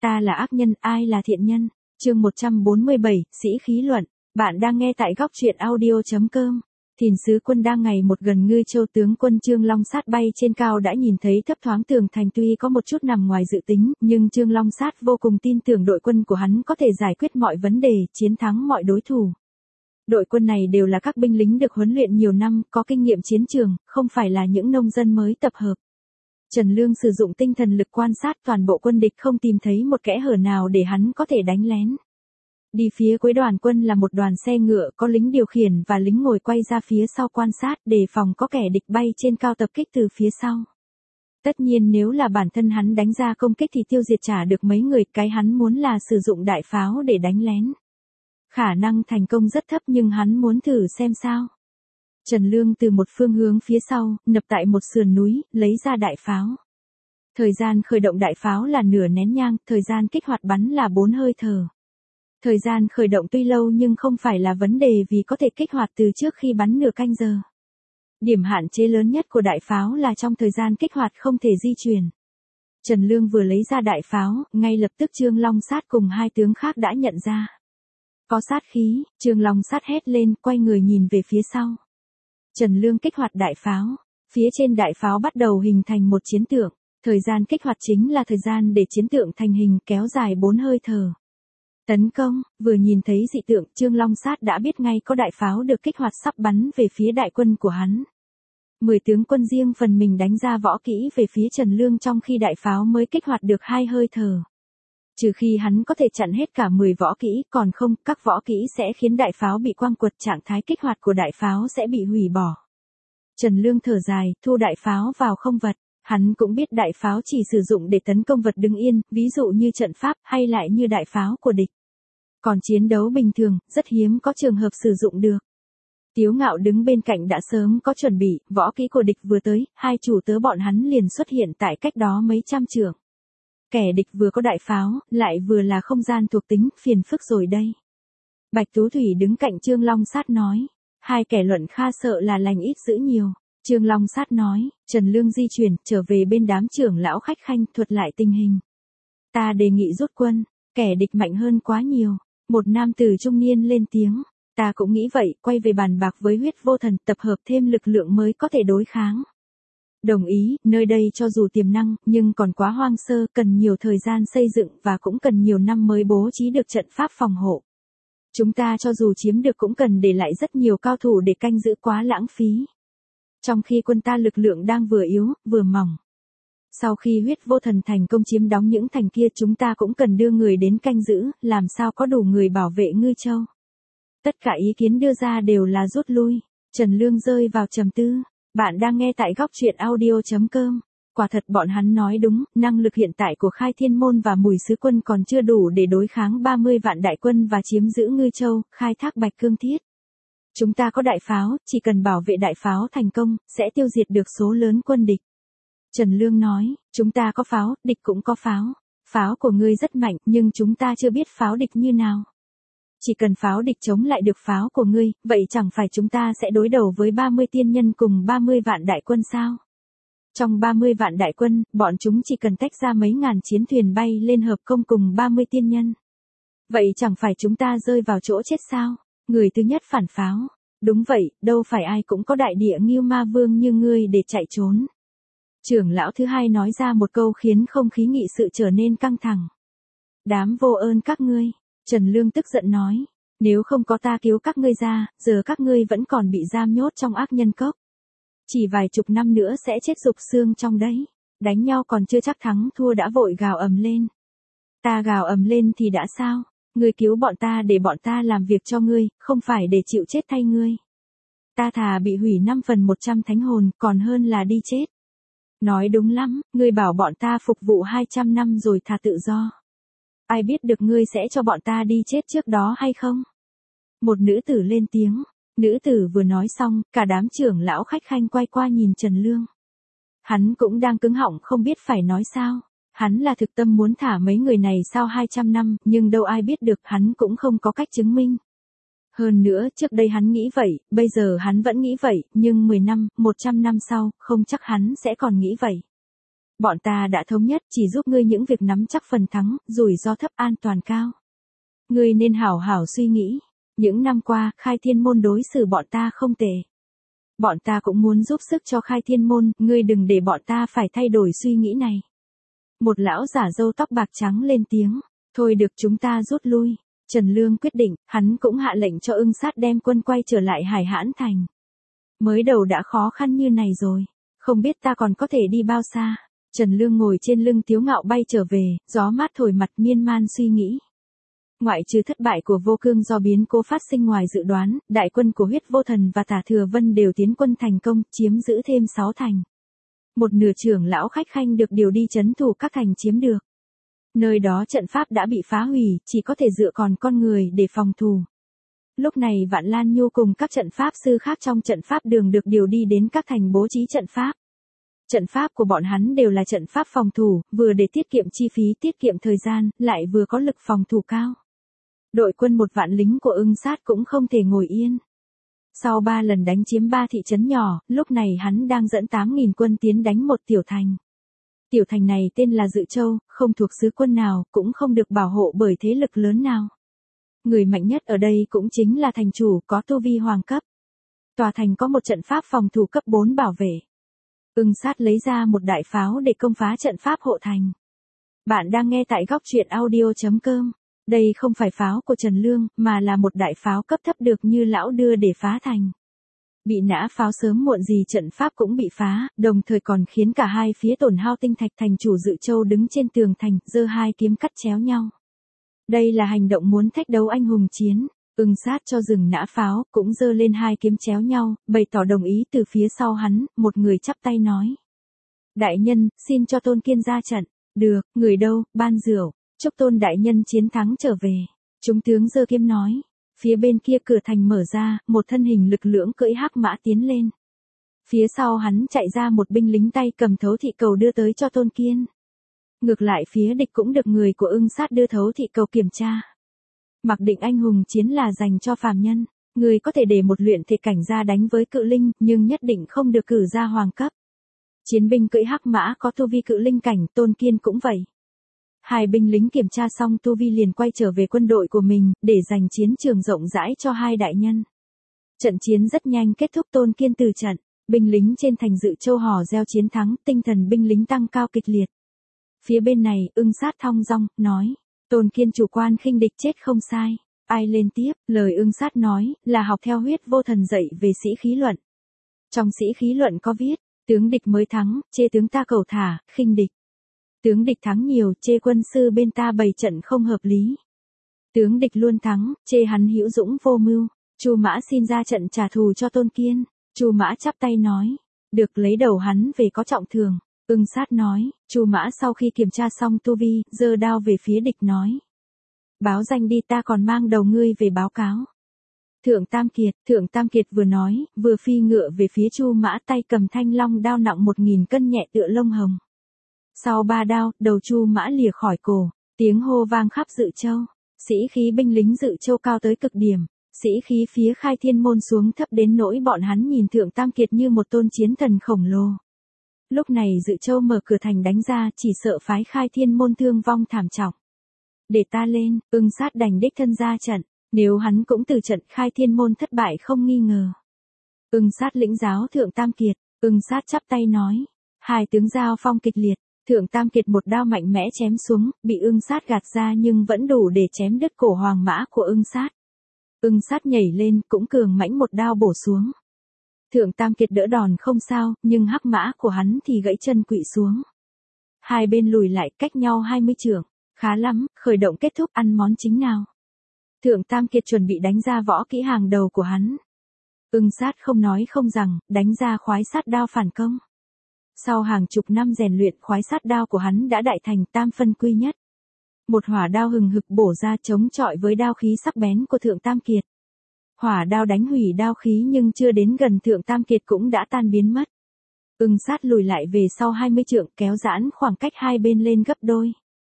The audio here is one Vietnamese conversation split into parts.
Ta là ác nhân, ai là thiện nhân? Chương 147, Sĩ khí luận. Bạn đang nghe tại góc truyện audio.com. Thìn sứ quân đang ngày một gần Ngư Châu, tướng quân Trương Long Sát bay trên cao đã nhìn thấy thấp thoáng tường thành tuy có một chút nằm ngoài dự tính, nhưng Trương Long Sát vô cùng tin tưởng đội quân của hắn có thể giải quyết mọi vấn đề, chiến thắng mọi đối thủ. Đội quân này đều là các binh lính được huấn luyện nhiều năm, có kinh nghiệm chiến trường, không phải là những nông dân mới tập hợp. Trần Lương sử dụng tinh thần lực quan sát toàn bộ quân địch, không tìm thấy một kẽ hở nào để hắn có thể đánh lén. Đi phía cuối đoàn quân là một đoàn xe ngựa có lính điều khiển và lính ngồi quay ra phía sau quan sát, đề phòng có kẻ địch bay trên cao tập kích từ phía sau. Tất nhiên nếu là bản thân hắn đánh ra công kích thì tiêu diệt trả được mấy người, cái hắn muốn là sử dụng đại pháo để đánh lén. Khả năng thành công rất thấp nhưng hắn muốn thử xem sao. Trần Lương từ một phương hướng phía sau, nập tại một sườn núi, lấy ra đại pháo. Thời gian khởi động đại pháo là nửa nén nhang, thời gian kích hoạt bắn là 4 hơi thở. Thời gian khởi động tuy lâu nhưng không phải là vấn đề vì có thể kích hoạt từ trước khi bắn nửa canh giờ. Điểm hạn chế lớn nhất của đại pháo là trong thời gian kích hoạt không thể di chuyển. Trần Lương vừa lấy ra đại pháo, ngay lập tức Trương Long Sát cùng hai tướng khác đã nhận ra. Có sát khí, Trương Long Sát hét lên, quay người nhìn về phía sau. Trần Lương kích hoạt đại pháo, phía trên đại pháo bắt đầu hình thành một chiến tượng, thời gian kích hoạt chính là thời gian để chiến tượng thành hình, kéo dài 4 hơi thở. Tấn công, vừa nhìn thấy dị tượng, Trương Long Sát đã biết ngay có đại pháo được kích hoạt sắp bắn về phía đại quân của hắn. 10 tướng quân riêng phần mình đánh ra võ kỹ về phía Trần Lương trong khi đại pháo mới kích hoạt được 2 hơi thở. Trừ khi hắn có thể chặn hết cả 10 võ kỹ, còn không, các võ kỹ sẽ khiến đại pháo bị quang quật, trạng thái kích hoạt của đại pháo sẽ bị hủy bỏ. Trần Lương thở dài, thu đại pháo vào không vật. Hắn cũng biết đại pháo chỉ sử dụng để tấn công vật đứng yên, ví dụ như trận pháp hay lại như đại pháo của địch. Còn chiến đấu bình thường, rất hiếm có trường hợp sử dụng được. Tiếu Ngạo đứng bên cạnh đã sớm có chuẩn bị, võ kỹ của địch vừa tới, hai chủ tớ bọn hắn liền xuất hiện tại cách đó mấy trăm trượng. Kẻ địch vừa có đại pháo, lại vừa là không gian thuộc tính, phiền phức rồi đây. Bạch Tú Thủy đứng cạnh Trương Long Sát nói, hai kẻ luận kha sợ là lành ít dữ nhiều. Trương Long Sát nói, Trần Lương di chuyển, trở về bên đám trưởng lão khách khanh, thuật lại tình hình. Ta đề nghị rút quân, kẻ địch mạnh hơn quá nhiều. Một nam tử trung niên lên tiếng, ta cũng nghĩ vậy, quay về bàn bạc với Huyết Vô Thần, tập hợp thêm lực lượng mới có thể đối kháng. Đồng ý, nơi đây cho dù tiềm năng, nhưng còn quá hoang sơ, cần nhiều thời gian xây dựng và cũng cần nhiều năm mới bố trí được trận pháp phòng hộ. Chúng ta cho dù chiếm được cũng cần để lại rất nhiều cao thủ để canh giữ, quá lãng phí. Trong khi quân ta lực lượng đang vừa yếu, vừa mỏng. Sau khi Huyết Vô Thần thành công chiếm đóng những thành kia, chúng ta cũng cần đưa người đến canh giữ, làm sao có đủ người bảo vệ Ngư Châu. Tất cả ý kiến đưa ra đều là rút lui. Trần Lương rơi vào trầm tư. Bạn đang nghe tại góc truyện audio.com. Quả thật bọn hắn nói đúng, năng lực hiện tại của Khai Thiên Môn và Mùi Sứ Quân còn chưa đủ để đối kháng 30 vạn đại quân và chiếm giữ Ngư Châu, khai thác Bạch Cương Thiết. Chúng ta có đại pháo, chỉ cần bảo vệ đại pháo thành công, sẽ tiêu diệt được số lớn quân địch. Trần Lương nói, chúng ta có pháo, địch cũng có pháo. Pháo của ngươi rất mạnh, nhưng chúng ta chưa biết pháo địch như nào. Chỉ cần pháo địch chống lại được pháo của ngươi, vậy chẳng phải chúng ta sẽ đối đầu với 30 tiên nhân cùng 30 vạn đại quân sao? Trong 30 vạn đại quân, bọn chúng chỉ cần tách ra mấy ngàn chiến thuyền bay lên hợp công cùng 30 tiên nhân. Vậy chẳng phải chúng ta rơi vào chỗ chết sao? Người thứ nhất phản pháo. Đúng vậy, đâu phải ai cũng có đại địa Ngưu Ma Vương như ngươi để chạy trốn. Trưởng lão thứ hai nói ra một câu khiến không khí nghị sự trở nên căng thẳng. Đám vô ơn các ngươi. Trần Lương tức giận nói, nếu không có ta cứu các ngươi ra, giờ các ngươi vẫn còn bị giam nhốt trong ác nhân cốc. Chỉ vài chục năm nữa sẽ chết rục xương trong đấy. Đánh nhau còn chưa chắc thắng thua đã vội gào ầm lên. Ta gào ầm lên thì đã sao? Ngươi cứu bọn ta để bọn ta làm việc cho ngươi, không phải để chịu chết thay ngươi. Ta thà bị hủy 5 phần 100 thánh hồn, còn hơn là đi chết. Nói đúng lắm, ngươi bảo bọn ta phục vụ 200 năm rồi thà tự do. Ai biết được ngươi sẽ cho bọn ta đi chết trước đó hay không? Một nữ tử lên tiếng. Nữ tử vừa nói xong, cả đám trưởng lão khách khanh quay qua nhìn Trần Lương. Hắn cũng đang cứng họng không biết phải nói sao. Hắn là thực tâm muốn thả mấy người này sau 200 năm, nhưng đâu ai biết được, hắn cũng không có cách chứng minh. Hơn nữa, trước đây hắn nghĩ vậy, bây giờ hắn vẫn nghĩ vậy, nhưng 10 năm, 100 năm sau, không chắc hắn sẽ còn nghĩ vậy. Bọn ta đã thống nhất chỉ giúp ngươi những việc nắm chắc phần thắng, rủi ro thấp an toàn cao. Ngươi nên hảo hảo suy nghĩ. Những năm qua, Khai Thiên Môn đối xử bọn ta không tệ. Bọn ta cũng muốn giúp sức cho Khai Thiên Môn, ngươi đừng để bọn ta phải thay đổi suy nghĩ này. Một lão giả râu tóc bạc trắng lên tiếng. Thôi được, chúng ta rút lui. Trần Lương quyết định, hắn cũng hạ lệnh cho Ưng Sát đem quân quay trở lại Hải Hãn Thành. Mới đầu đã khó khăn như này rồi, không biết ta còn có thể đi bao xa. Trần Lương ngồi trên lưng Tiếu Ngạo bay trở về, gió mát thổi mặt miên man suy nghĩ. Ngoại trừ thất bại của Vô Cương do biến cố phát sinh ngoài dự đoán, đại quân của Huyết Vô Thần và Tả Thừa Vân đều tiến quân thành công, chiếm giữ thêm 6 thành. Một nửa trưởng lão khách khanh được điều đi trấn thủ các thành chiếm được. Nơi đó trận pháp đã bị phá hủy, chỉ có thể dựa còn con người để phòng thủ. Lúc này Vạn Lan Nhu cùng các trận pháp sư khác trong trận pháp đường được điều đi đến các thành bố trí trận pháp. Trận pháp của bọn hắn đều là trận pháp phòng thủ, vừa để tiết kiệm chi phí tiết kiệm thời gian, lại vừa có lực phòng thủ cao. Đội quân 1 vạn lính của Ưng Sát cũng không thể ngồi yên. Sau 3 lần đánh chiếm 3 thị trấn nhỏ, lúc này hắn đang dẫn 8.000 quân tiến đánh một tiểu thành. Tiểu thành này tên là Dự Châu, không thuộc sứ quân nào, cũng không được bảo hộ bởi thế lực lớn nào. Người mạnh nhất ở đây cũng chính là thành chủ có tu vi hoàng cấp. Tòa thành có một trận pháp phòng thủ cấp 4 bảo vệ. Ưng Sát lấy ra một đại pháo để công phá trận pháp hộ thành. Bạn đang nghe tại góc truyện audio.com. Đây không phải pháo của Trần Lương, mà là một đại pháo cấp thấp được Như Lão đưa để phá thành. Bị nã pháo sớm muộn gì trận pháp cũng bị phá, đồng thời còn khiến cả hai phía tổn hao tinh thạch. Thành chủ Dự Châu đứng trên tường thành, giơ hai kiếm cắt chéo nhau. Đây là hành động muốn thách đấu anh hùng chiến. Ưng Sát cho dừng nã pháo, cũng giơ lên hai kiếm chéo nhau, bày tỏ đồng ý. Từ phía sau hắn, một người chắp tay nói. Đại nhân, xin cho Tôn Kiên ra trận. Được, người đâu, ban rượu. Chúc Tôn đại nhân chiến thắng trở về. Chúng tướng giơ kiếm nói. Phía bên kia cửa thành mở ra, một thân hình lực lưỡng cưỡi hắc mã tiến lên. Phía sau hắn chạy ra một binh lính tay cầm thấu thị cầu đưa tới cho Tôn Kiên. Ngược lại phía địch cũng được người của Ưng Sát đưa thấu thị cầu kiểm tra. Mặc định anh hùng chiến là dành cho phàm nhân, người có thể để một luyện thể cảnh ra đánh với cự linh, nhưng nhất định không được cử ra hoàng cấp. Chiến binh cưỡi hắc mã có tu vi cự linh cảnh, Tôn Kiên cũng vậy. Hai binh lính kiểm tra xong tu vi liền quay trở về quân đội của mình, để dành chiến trường rộng rãi cho hai đại nhân. Trận chiến rất nhanh kết thúc. Tôn Kiên từ trận, binh lính trên thành Dự Châu hò reo chiến thắng, tinh thần binh lính tăng cao kịch liệt. Phía bên này, Ưng Sát thong dong, nói, Tôn Kiên chủ quan khinh địch chết không sai. Ai lên tiếp? Lời Ưng Sát nói, là học theo Huyết Vô Thần dạy về sĩ khí luận. Trong sĩ khí luận có viết, tướng địch mới thắng, chê tướng ta cầu thả, khinh địch. Tướng địch thắng nhiều, chê quân sư bên ta bày trận không hợp lý. Tướng địch luôn thắng, chê hắn hữu dũng vô mưu. Chu Mã xin ra trận trả thù cho Tôn Kiên. Chu Mã chắp tay nói, được, lấy đầu hắn về có trọng thưởng. Ưng Sát nói. Chu Mã sau khi kiểm tra xong tu vi, giơ đao về phía địch nói. Báo danh đi, ta còn mang đầu ngươi về báo cáo. Thượng Tam Kiệt vừa nói, vừa phi ngựa về phía Chu Mã, tay cầm thanh long đao nặng 1000 cân nhẹ tựa lông hồng. Sau 3 đao, đầu Chu Mã lìa khỏi cổ, tiếng hô vang khắp Dự Châu. Sĩ khí binh lính Dự Châu cao tới cực điểm, sĩ khí phía Khai Thiên Môn xuống thấp đến nỗi bọn hắn nhìn Thượng Tam Kiệt như một tôn chiến thần khổng lồ. Lúc này Dự Châu mở cửa thành đánh ra, chỉ sợ phái Khai Thiên Môn thương vong thảm trọng. Để ta lên, Ưng Sát đành đích thân ra trận, nếu hắn cũng từ trận Khai Thiên Môn thất bại không nghi ngờ. Ưng Sát lĩnh giáo Thượng Tam Kiệt. Ưng Sát chắp tay nói. Hai tướng giao phong kịch liệt. Thượng Tam Kiệt một đao mạnh mẽ chém xuống, bị Ưng Sát gạt ra nhưng vẫn đủ để chém đứt cổ hoàng mã của Ưng Sát. Ưng Sát nhảy lên, cũng cường mãnh một đao bổ xuống. Thượng Tam Kiệt đỡ đòn không sao, nhưng hắc mã của hắn thì gãy chân quỵ xuống. Hai bên lùi lại cách nhau 20 trượng. Khá lắm, khởi động kết thúc, ăn món chính nào. Thượng Tam Kiệt chuẩn bị đánh ra võ kỹ hàng đầu của hắn. Ưng Sát không nói không rằng, đánh ra khoái sát đao phản công. Sau hàng chục năm rèn luyện, khoái sát đao của hắn đã đại thành tam phân quy nhất. Một hỏa đao hừng hực bổ ra chống chọi với đao khí sắc bén của Thượng Tam Kiệt. Hỏa đao đánh hủy đao khí nhưng chưa đến gần Thượng Tam Kiệt cũng đã tan biến mất. Ưng Sát lùi lại về sau 20 trượng, kéo giãn khoảng cách hai bên lên gấp đôi.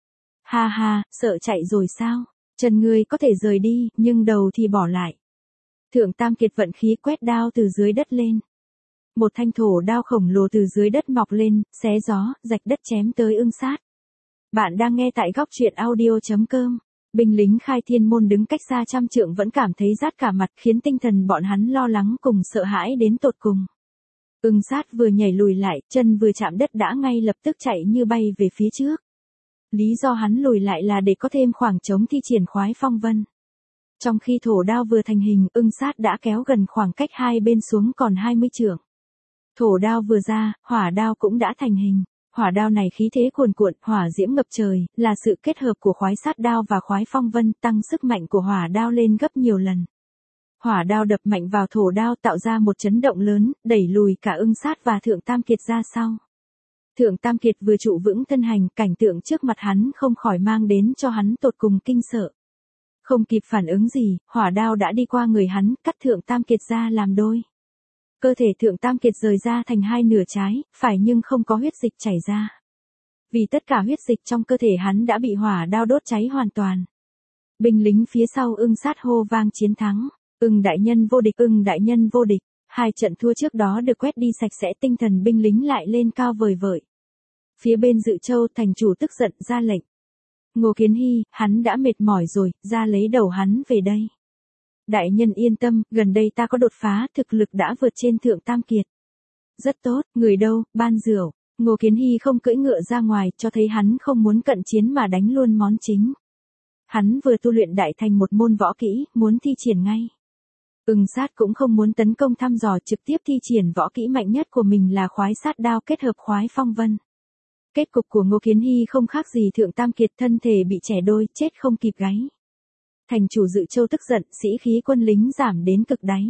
Ha ha, sợ chạy rồi sao? Chân ngươi có thể rời đi, nhưng đầu thì bỏ lại. Thượng Tam Kiệt vận khí quét đao từ dưới đất lên. Một thanh thổ đao khổng lồ từ dưới đất mọc lên, xé gió, rạch đất chém tới Ưng Sát. Bạn đang nghe tại góc truyện audio.com. Binh lính Khai Thiên Môn đứng cách xa trăm trượng vẫn cảm thấy rát cả mặt, khiến tinh thần bọn hắn lo lắng cùng sợ hãi đến tột cùng. Ưng Sát vừa nhảy lùi lại, chân vừa chạm đất đã ngay lập tức chạy như bay về phía trước. Lý do hắn lùi lại là để có thêm khoảng trống thi triển khoái phong vân. Trong khi thổ đao vừa thành hình, Ưng Sát đã kéo gần khoảng cách hai bên xuống còn 20 trượng. Thổ đao vừa ra, hỏa đao cũng đã thành hình. Hỏa đao này khí thế cuồn cuộn, hỏa diễm ngập trời, là sự kết hợp của khoái sát đao và khoái phong vân, tăng sức mạnh của hỏa đao lên gấp nhiều lần. Hỏa đao đập mạnh vào thổ đao tạo ra một chấn động lớn, đẩy lùi cả Ưng Sát và Thượng Tam Kiệt ra sau. Thượng Tam Kiệt vừa trụ vững thân hành, cảnh tượng trước mặt hắn không khỏi mang đến cho hắn tột cùng kinh sợ. Không kịp phản ứng gì, hỏa đao đã đi qua người hắn, cắt Thượng Tam Kiệt ra làm đôi. Cơ thể Thượng Tam Kiệt rời ra thành hai nửa trái, phải nhưng không có huyết dịch chảy ra. Vì tất cả huyết dịch trong cơ thể hắn đã bị hỏa đao đốt cháy hoàn toàn. Binh lính phía sau Ưng Sát hô vang chiến thắng. Ưng đại nhân vô địch, Ưng đại nhân vô địch. Hai trận thua trước đó được quét đi sạch sẽ, tinh thần binh lính lại lên cao vời vợi. Phía bên Dự Châu thành chủ tức giận ra lệnh. Ngô Kiến Hy, hắn đã mệt mỏi rồi, ra lấy đầu hắn về đây. Đại nhân yên tâm, gần đây ta có đột phá, thực lực đã vượt trên Thượng Tam Kiệt. Rất tốt, người đâu, Ban Dửu. Ngô Kiến Hy không cưỡi ngựa ra ngoài, cho thấy hắn không muốn cận chiến mà đánh luôn món chính. Hắn vừa tu luyện đại thành một môn võ kỹ, muốn thi triển ngay. Ưng Sát cũng không muốn tấn công thăm dò, trực tiếp thi triển võ kỹ mạnh nhất của mình là khoái sát đao kết hợp khoái phong vân. Kết cục của Ngô Kiến Hy không khác gì Thượng Tam Kiệt, thân thể bị chẻ đôi, chết không kịp gáy. Thành chủ Dự Châu tức giận, sĩ khí quân lính giảm đến cực đáy.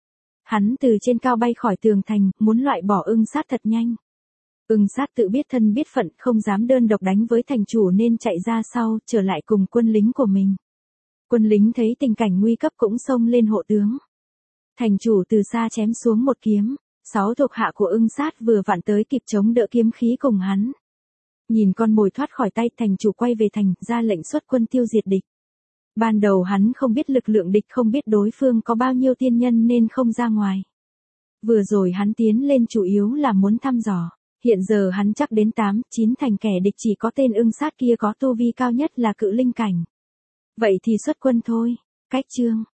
Hắn từ trên cao bay khỏi tường thành, muốn loại bỏ Ưng Sát thật nhanh. Ưng Sát tự biết thân biết phận, không dám đơn độc đánh với thành chủ nên chạy ra sau, trở lại cùng quân lính của mình. Quân lính thấy tình cảnh nguy cấp cũng xông lên hộ tướng. Thành chủ từ xa chém xuống một kiếm, 6 thuộc hạ của Ưng Sát vừa vặn tới kịp chống đỡ kiếm khí cùng hắn. Nhìn con mồi thoát khỏi tay, thành chủ quay về thành, ra lệnh xuất quân tiêu diệt địch. Ban đầu hắn không biết lực lượng địch, không biết đối phương có bao nhiêu tiên nhân nên không ra ngoài. Vừa rồi hắn tiến lên chủ yếu là muốn thăm dò. Hiện giờ hắn chắc đến 8, 9 thành kẻ địch chỉ có tên Ưng Sát kia có tu vi cao nhất là cự linh cảnh. Vậy thì xuất quân thôi. Cách chương.